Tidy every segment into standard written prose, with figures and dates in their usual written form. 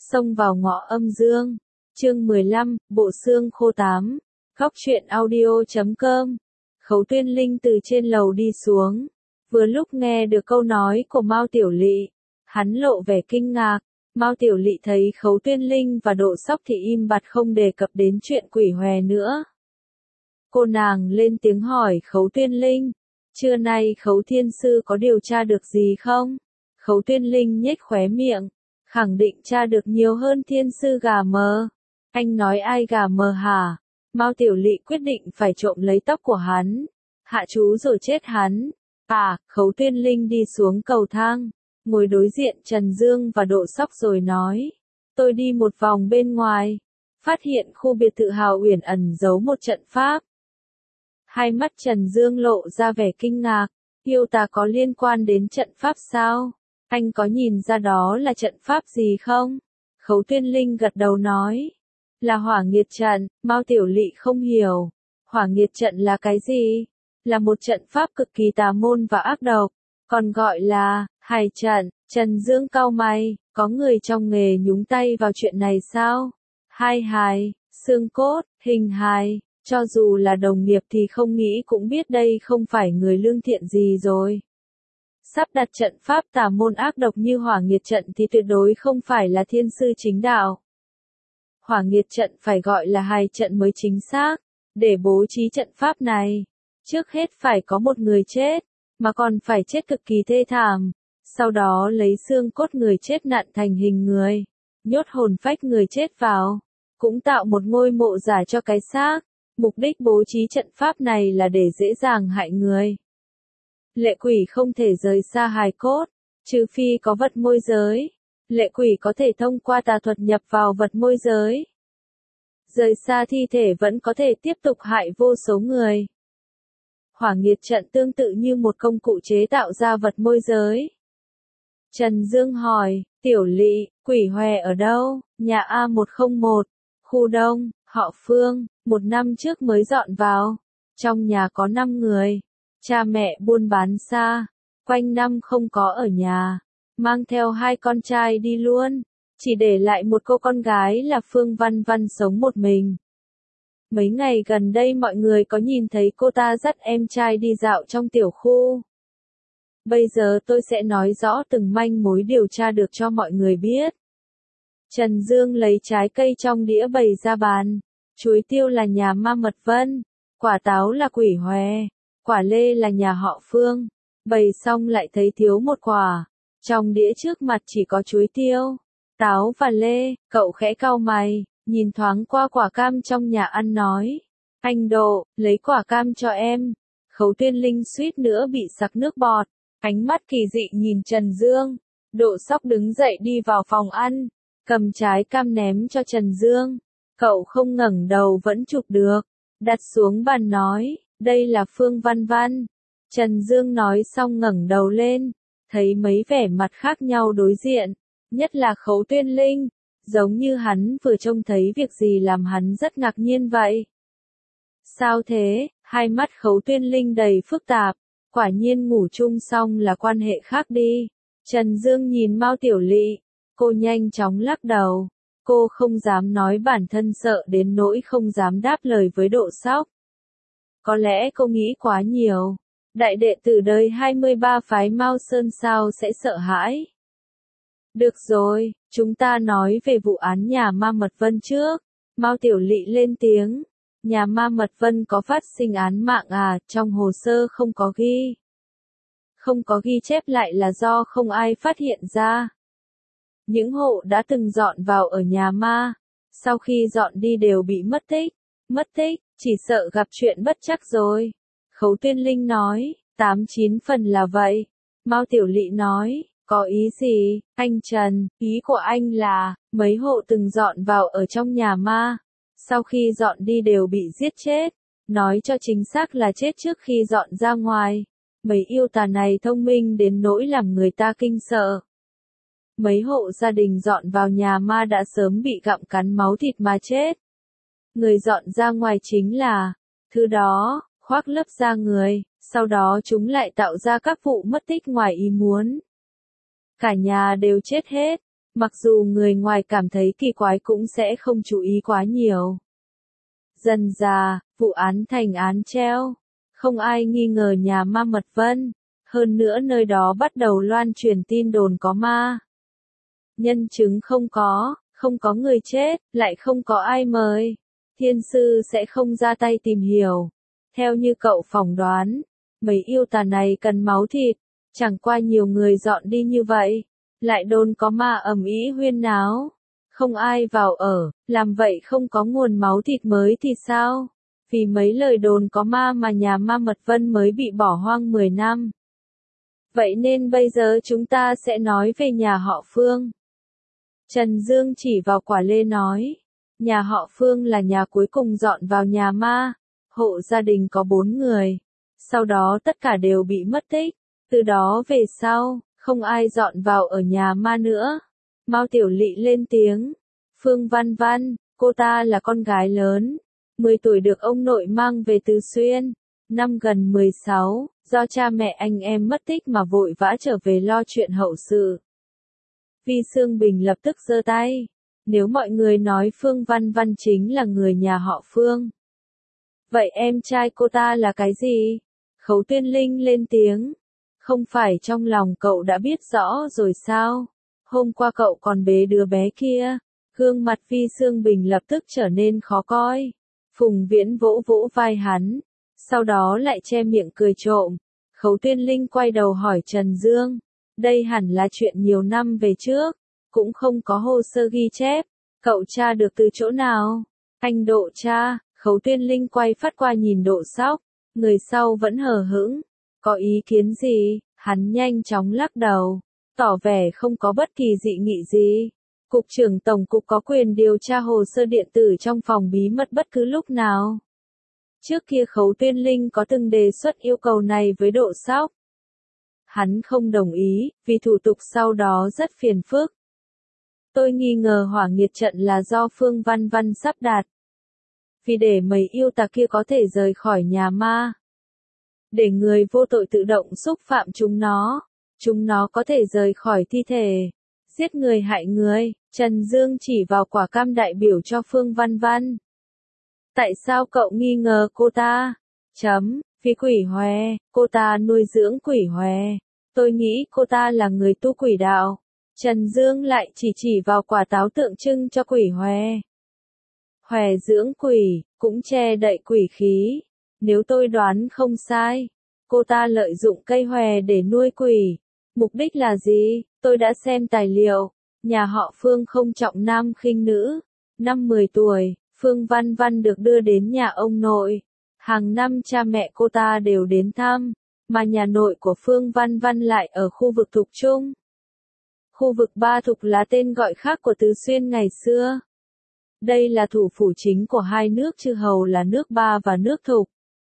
Xông vào ngõ âm dương. Chương 15, bộ xương khô 8. Góc truyện audio.com. Khấu Tuyên Linh từ trên lầu đi xuống, vừa lúc nghe được câu nói của Mao Tiểu Lị, hắn lộ vẻ kinh ngạc. Mao Tiểu Lị thấy Khấu Tuyên Linh và Độ Sóc thì im bặt không đề cập đến chuyện quỷ hòe nữa. Cô nàng lên tiếng hỏi Khấu Tuyên Linh, trưa nay Khấu Thiên Sư có điều tra được gì không? Khấu Tuyên Linh nhếch khóe miệng, khẳng định tra được nhiều hơn Thiên Sư gà mờ. Anh nói ai gà mờ hả? Mao Tiểu Lị quyết định phải trộm lấy tóc của hắn, hạ chú rồi chết hắn. Khấu Tuyên Linh đi xuống cầu thang, ngồi đối diện Trần Dương và Độ Sóc rồi nói, tôi đi một vòng bên ngoài, phát hiện khu biệt thự Hào Uyển ẩn giấu một trận pháp. Hai mắt Trần Dương lộ ra vẻ kinh ngạc, yêu tà có liên quan đến trận pháp sao? Anh có nhìn ra đó là trận pháp gì không? Khấu Tuyên Linh gật đầu nói, là hỏa nghiệt trận. Mao Tiểu Lị không hiểu, hỏa nghiệt trận là cái gì? Là một trận pháp cực kỳ tà môn và ác độc, còn gọi là hài trận. Trần Dương cau mày, có người trong nghề nhúng tay vào chuyện này sao? Hai hài, xương cốt, hình hài, cho dù là đồng nghiệp thì không nghĩ cũng biết đây không phải người lương thiện gì rồi. Sắp đặt trận pháp tà môn ác độc như hỏa nghiệt trận thì tuyệt đối không phải là thiên sư chính đạo. Hỏa nghiệt trận phải gọi là hài trận mới chính xác. Để bố trí trận pháp này, trước hết phải có một người chết, mà còn phải chết cực kỳ thê thảm. Sau đó lấy xương cốt người chết nặn thành hình người, nhốt hồn phách người chết vào, cũng tạo một ngôi mộ giả cho cái xác. Mục đích bố trí trận pháp này là để dễ dàng hại người. Lệ quỷ không thể rời xa hài cốt, trừ phi có vật môi giới. Lệ quỷ có thể thông qua tà thuật nhập vào vật môi giới. Rời xa thi thể vẫn có thể tiếp tục hại vô số người. Hỏa nghiệt trận tương tự như một công cụ chế tạo ra vật môi giới. Trần Dương hỏi, Tiểu Lị, quỷ hòe ở đâu? Nhà A101, khu Đông, họ Phương, 1 năm trước mới dọn vào. Trong nhà có 5 người. Cha mẹ buôn bán xa, quanh năm không có ở nhà. Mang theo 2 con trai đi luôn, chỉ để lại một cô con gái là Phương Văn Văn sống một mình. Mấy ngày gần đây mọi người có nhìn thấy cô ta dắt em trai đi dạo trong tiểu khu. Bây giờ tôi sẽ nói rõ từng manh mối điều tra được cho mọi người biết. Trần Dương lấy trái cây trong đĩa bày ra bàn. Chuối tiêu là nhà Ma Mật Vân, quả táo là quỷ hòe, quả lê là nhà họ Phương. Bày xong lại thấy thiếu một quả. Trong đĩa trước mặt chỉ có chuối tiêu, táo và lê. Cậu khẽ cau mày, nhìn thoáng qua quả cam trong nhà ăn nói, anh Độ, lấy quả cam cho em. Khấu Tuyên Linh suýt nữa bị sặc nước bọt, ánh mắt kỳ dị nhìn Trần Dương. Độ Sóc đứng dậy đi vào phòng ăn, cầm trái cam ném cho Trần Dương. Cậu không ngẩng đầu vẫn chụp được, đặt xuống bàn nói, đây là Phương Văn Văn. Trần Dương nói xong ngẩng đầu lên, thấy mấy vẻ mặt khác nhau đối diện, nhất là Khấu Tuyên Linh, giống như hắn vừa trông thấy việc gì làm hắn rất ngạc nhiên vậy. Sao thế? Hai mắt Khấu Tuyên Linh đầy phức tạp, quả nhiên ngủ chung xong là quan hệ khác đi. Trần Dương nhìn Mao Tiểu Lị, cô nhanh chóng lắc đầu, cô không dám nói bản thân sợ đến nỗi không dám đáp lời với Độ Sóc. Có lẽ cô nghĩ quá nhiều. Đại đệ tử đời 23 phái Mao Sơn sao sẽ sợ hãi? Được rồi, chúng ta nói về vụ án nhà Ma Mật Vân trước. Mao Tiểu Lị lên tiếng. Nhà Ma Mật Vân có phát sinh án mạng à? Trong hồ sơ không có ghi. Không có ghi chép lại là do không ai phát hiện ra. Những hộ đã từng dọn vào ở nhà ma, sau khi dọn đi đều bị mất tích. Mất tích, chỉ sợ gặp chuyện bất trắc rồi. Khấu Tuyên Linh nói, 8-9 phần là vậy. Mao Tiểu Lị nói, có ý gì, anh Trần? Ý của anh là, mấy hộ từng dọn vào ở trong nhà ma, sau khi dọn đi đều bị giết chết. Nói cho chính xác là chết trước khi dọn ra ngoài. Mấy yêu tà này thông minh đến nỗi làm người ta kinh sợ. Mấy hộ gia đình dọn vào nhà ma đã sớm bị gặm cắn máu thịt mà chết. Người dọn ra ngoài chính là, thứ đó, khoác lấp da người, sau đó chúng lại tạo ra các vụ mất tích ngoài ý muốn. Cả nhà đều chết hết, Mặc dù người ngoài cảm thấy kỳ quái cũng sẽ không chú ý quá nhiều. Dần dà, vụ án thành án treo. Không ai nghi ngờ nhà ma Mật Vân. Hơn nữa nơi đó bắt đầu loan truyền tin đồn có ma. Nhân chứng không có người chết, lại không có ai mời. Thiên sư sẽ không ra tay tìm hiểu. Theo như cậu phỏng đoán, mấy yêu tà này cần máu thịt. Chẳng qua nhiều người dọn đi như vậy. Lại đồn có ma ầm ĩ huyên náo. Không ai vào ở, làm vậy không có nguồn máu thịt mới thì sao? Vì mấy lời đồn có ma mà nhà ma Mật Vân mới bị bỏ hoang 10 năm. Vậy nên bây giờ chúng ta sẽ nói về nhà họ Phương. Trần Dương chỉ vào quả lê nói. Nhà họ Phương là nhà cuối cùng dọn vào nhà ma. Hộ gia đình có 4 người. Sau đó tất cả đều bị mất tích. Từ đó về sau, không ai dọn vào ở nhà ma nữa. Mao Tiểu Lị lên tiếng. Phương Văn Văn, cô ta là con gái lớn. 10 tuổi được ông nội mang về Từ Xuyên. Năm gần 16, do cha mẹ anh em mất tích mà vội vã trở về lo chuyện hậu sự. Vi Sương Bình lập tức giơ tay. Nếu mọi người nói Phương Văn Văn chính là người nhà họ Phương. Vậy em trai cô ta là cái gì? Khấu Tuyên Linh lên tiếng. Không phải trong lòng cậu đã biết rõ rồi sao? Hôm qua cậu còn bế đứa bé kia. Gương mặt Vi Sương Bình lập tức trở nên khó coi. Phùng Viễn vỗ vỗ vai hắn. Sau đó lại che miệng cười trộm. Khấu Tuyên Linh quay đầu hỏi Trần Dương. Đây hẳn là chuyện nhiều năm về trước. Cũng không có hồ sơ ghi chép. Cậu tra được từ chỗ nào? Anh Độ tra. Khấu Tuyên Linh quay phát qua nhìn Độ Sóc. Người sau vẫn hờ hững. Có ý kiến gì? Hắn nhanh chóng lắc đầu. Tỏ vẻ không có bất kỳ dị nghị gì. Cục trưởng Tổng cục có quyền điều tra hồ sơ điện tử trong phòng bí mật bất cứ lúc nào. Trước kia Khấu Tuyên Linh có từng đề xuất yêu cầu này với Độ Sóc. Hắn không đồng ý, vì thủ tục sau đó rất phiền phức. Tôi nghi ngờ hỏa nghiệt trận là do Phương Văn Văn sắp đặt. Vì để mấy yêu tà kia có thể rời khỏi nhà ma. Để người vô tội tự động xúc phạm chúng nó có thể rời khỏi thi thể. Giết người hại người, Trần Dương chỉ vào quả cam đại biểu cho Phương Văn Văn. Tại sao cậu nghi ngờ cô ta? Vì quỷ hòe, cô ta nuôi dưỡng quỷ hòe. Tôi nghĩ cô ta là người tu quỷ đạo. Trần Dương lại chỉ vào quả táo tượng trưng cho quỷ hòe. Hòe dưỡng quỷ, cũng che đậy quỷ khí. Nếu tôi đoán không sai, cô ta lợi dụng cây hòe để nuôi quỷ. Mục đích là gì? Tôi đã xem tài liệu. Nhà họ Phương không trọng nam khinh nữ. Năm 10 tuổi, Phương Văn Văn được đưa đến nhà ông nội. Hàng năm cha mẹ cô ta đều đến thăm, mà nhà nội của Phương Văn Văn lại ở khu vực Thục Trung. Khu vực Ba Thục là tên gọi khác của Từ Xuyên ngày xưa. Đây là thủ phủ chính của hai nước chư hầu là nước Ba và nước Thục.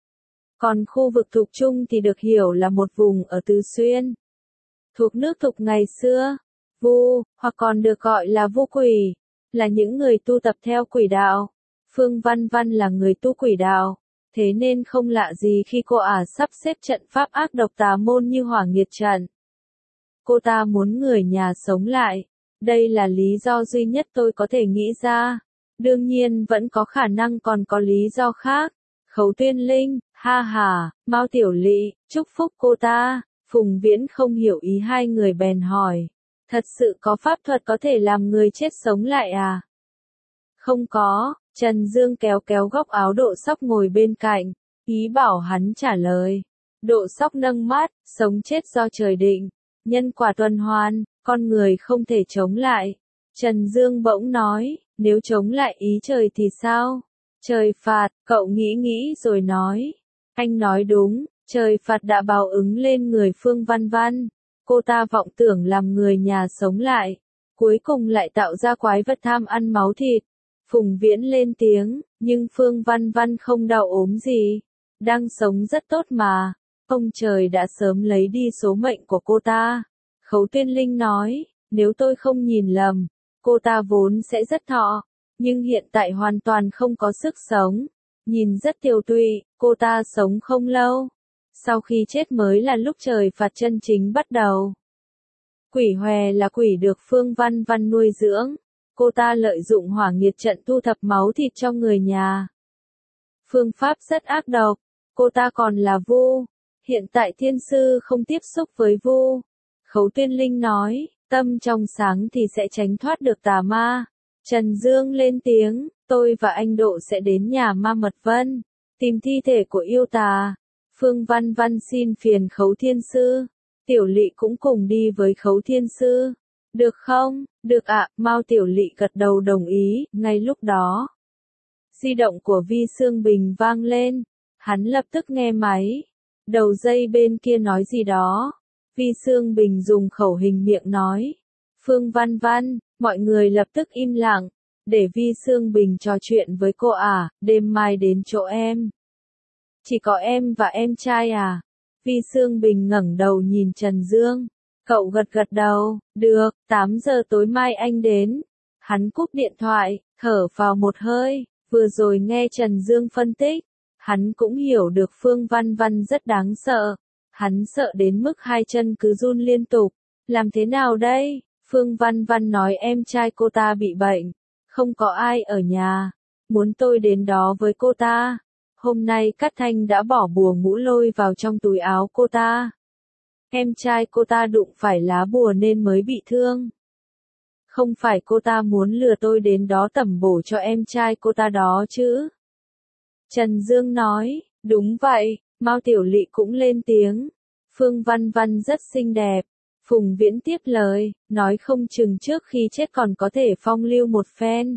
Còn khu vực Thục Trung thì được hiểu là một vùng ở Từ Xuyên. Thuộc nước Thục ngày xưa, Vu, hoặc còn được gọi là Vu quỷ, là những người tu tập theo quỷ đạo. Phương Văn Văn là người tu quỷ đạo, thế nên không lạ gì khi cô sắp xếp trận pháp ác độc tà môn như hỏa nghiệt trận. Cô ta muốn người nhà sống lại. Đây là lý do duy nhất tôi có thể nghĩ ra. Đương nhiên vẫn có khả năng còn có lý do khác. Khấu Tuyên Linh, ha ha, Mao Tiểu Lị, chúc phúc cô ta. Phùng Viễn không hiểu ý hai người bèn hỏi. Thật sự có pháp thuật có thể làm người chết sống lại à? Không có, Trần Dương kéo góc áo Độ Sóc ngồi bên cạnh, ý bảo hắn trả lời. Độ Sóc nâng mắt, sống chết do trời định, nhân quả tuần hoàn, con người không thể chống lại. Trần Dương bỗng nói, nếu chống lại ý trời thì sao? Trời phạt, cậu nghĩ rồi nói. Anh nói đúng, trời phạt đã báo ứng lên người Phương Văn Văn. Cô ta vọng tưởng làm người nhà sống lại, cuối cùng lại tạo ra quái vật tham ăn máu thịt. Phùng Viễn lên tiếng, nhưng Phương Văn Văn không đau ốm gì, đang sống rất tốt mà. Ông trời đã sớm lấy đi số mệnh của cô ta. Khấu Tuyên Linh nói, nếu tôi không nhìn lầm, cô ta vốn sẽ rất thọ, nhưng hiện tại hoàn toàn không có sức sống. Nhìn rất tiều tụy, cô ta sống không lâu. Sau khi chết mới là lúc trời phạt chân chính bắt đầu. Quỷ hòe là quỷ được Phương Văn Văn nuôi dưỡng. Cô ta lợi dụng hỏa nghiệt trận thu thập máu thịt cho người nhà. Phương pháp rất ác độc. Cô ta còn là vu. Hiện tại thiên sư không tiếp xúc với vu. Khấu Tuyên Linh nói, tâm trong sáng thì sẽ tránh thoát được tà ma. Trần Dương lên tiếng, tôi và anh Độ sẽ đến nhà ma Mật Vân, tìm thi thể của yêu tà. Phương Văn Văn xin phiền Khấu Thiên Sư. Tiểu Lị cũng cùng đi với Khấu Thiên Sư. Được không? Được ạ, Mao Tiểu Lị gật đầu đồng ý. Ngay lúc đó, di động của Vi Xương Bình vang lên. Hắn lập tức nghe máy. Đầu dây bên kia nói gì đó. Vi Xương Bình dùng khẩu hình miệng nói. Phương Văn Văn, mọi người lập tức im lặng. Để Vi Xương Bình trò chuyện với cô à, đêm mai đến chỗ em. Chỉ có em và em trai à? Vi Xương Bình ngẩng đầu nhìn Trần Dương. Cậu gật gật đầu, được, 8 giờ tối mai anh đến. Hắn cúp điện thoại, thở vào một hơi, vừa rồi nghe Trần Dương phân tích. Hắn cũng hiểu được Phương Văn Văn rất đáng sợ. Hắn sợ đến mức hai chân cứ run liên tục. Làm thế nào đây? Phương Văn Văn nói em trai cô ta bị bệnh. Không có ai ở nhà. Muốn tôi đến đó với cô ta. Hôm nay Cát Thanh đã bỏ bùa ngũ lôi vào trong túi áo cô ta. Em trai cô ta đụng phải lá bùa nên mới bị thương. Không phải cô ta muốn lừa tôi đến đó tẩm bổ cho em trai cô ta đó chứ? Trần Dương nói, đúng vậy, Mao Tiểu Lị cũng lên tiếng. Phương Văn Văn rất xinh đẹp. Phùng Viễn tiếp lời, nói không chừng trước khi chết còn có thể phong lưu một phen.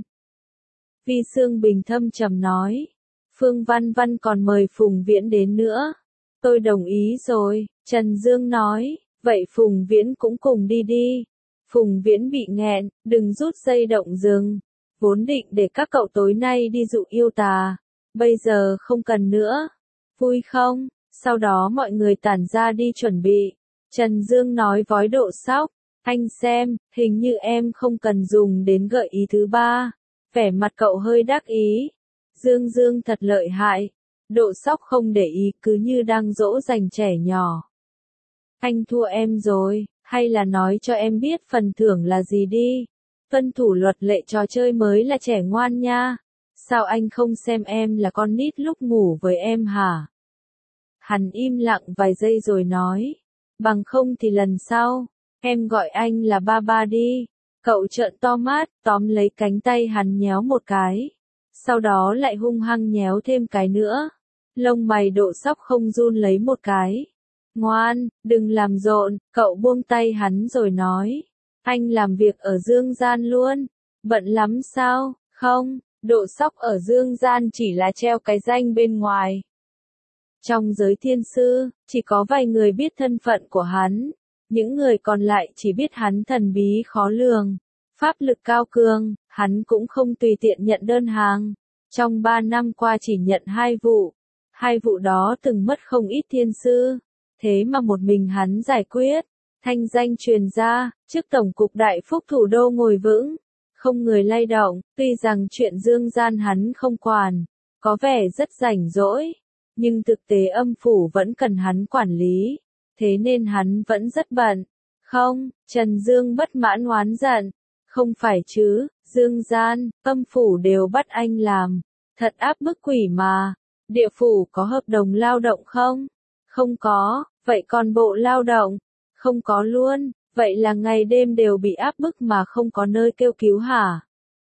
Vi Xương Bình thâm trầm nói, Phương Văn Văn còn mời Phùng Viễn đến nữa. Tôi đồng ý rồi, Trần Dương nói, vậy Phùng Viễn cũng cùng đi đi. Phùng Viễn bị nghẹn, đừng rút dây động rừng. Vốn định để các cậu tối nay đi dụ yêu tà. Bây giờ không cần nữa. Vui không? Sau đó mọi người tản ra đi chuẩn bị. Trần Dương nói với Độ Sóc, anh xem, hình như em không cần dùng đến gợi ý thứ ba. Vẻ mặt cậu hơi đắc ý. Dương thật lợi hại. Độ Sóc không để ý, cứ như đang dỗ dành trẻ nhỏ. Anh thua em rồi, hay là nói cho em biết phần thưởng là gì đi. Tuân thủ luật lệ trò chơi mới là trẻ ngoan nha. Sao anh không xem em là con nít lúc ngủ với em hả? Hắn im lặng vài giây rồi nói. Bằng không thì lần sau, em gọi anh là ba ba đi. Cậu trợn to mắt, tóm lấy cánh tay hắn nhéo một cái. Sau đó lại hung hăng nhéo thêm cái nữa. Lông mày Độ Sóc không run lấy một cái. Ngoan, đừng làm rộn, cậu buông tay hắn rồi nói. Anh làm việc ở Dương Gian luôn. Bận lắm sao? Không, Độ Sóc ở Dương Gian chỉ là treo cái danh bên ngoài. Trong giới thiên sư, chỉ có vài người biết thân phận của hắn. Những người còn lại chỉ biết hắn thần bí khó lường. Pháp lực cao cường, hắn cũng không tùy tiện nhận đơn hàng. Trong 3 năm qua chỉ nhận 2 vụ. 2 vụ đó từng mất không ít thiên sư. Thế mà một mình hắn giải quyết. Thanh danh truyền ra, trước Tổng cục Đại Phúc thủ đô ngồi vững. Không người lay động, tuy rằng chuyện Dương Gian hắn không quản. Có vẻ rất rảnh rỗi. Nhưng thực tế âm phủ vẫn cần hắn quản lý. Thế nên hắn vẫn rất bận. Không, Trần Dương bất mãn oán giận. Không phải chứ, Dương Gian, âm phủ đều bắt anh làm. Thật áp bức quỷ mà. Địa phủ có hợp đồng lao động không? Không có, vậy còn bộ lao động? Không có luôn, vậy là ngày đêm đều bị áp bức mà không có nơi kêu cứu hả?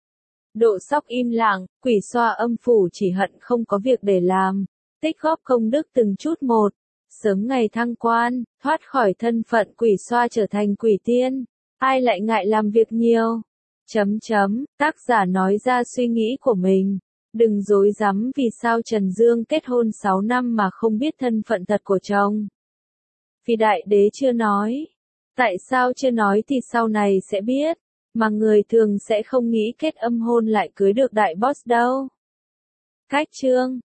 Độ Sóc im lặng, quỷ xoa âm phủ chỉ hận không có việc để làm. Tích góp công đức từng chút một. Sớm ngày thăng quan, thoát khỏi thân phận quỷ xoa trở thành quỷ tiên. Ai lại ngại làm việc nhiều? Tác giả nói ra suy nghĩ của mình. Đừng dối rắm vì sao Trần Dương kết hôn 6 năm mà không biết thân phận thật của chồng. Vì đại đế chưa nói. Tại sao chưa nói thì sau này sẽ biết. Mà người thường sẽ không nghĩ kết âm hôn lại cưới được đại boss đâu. Cách chương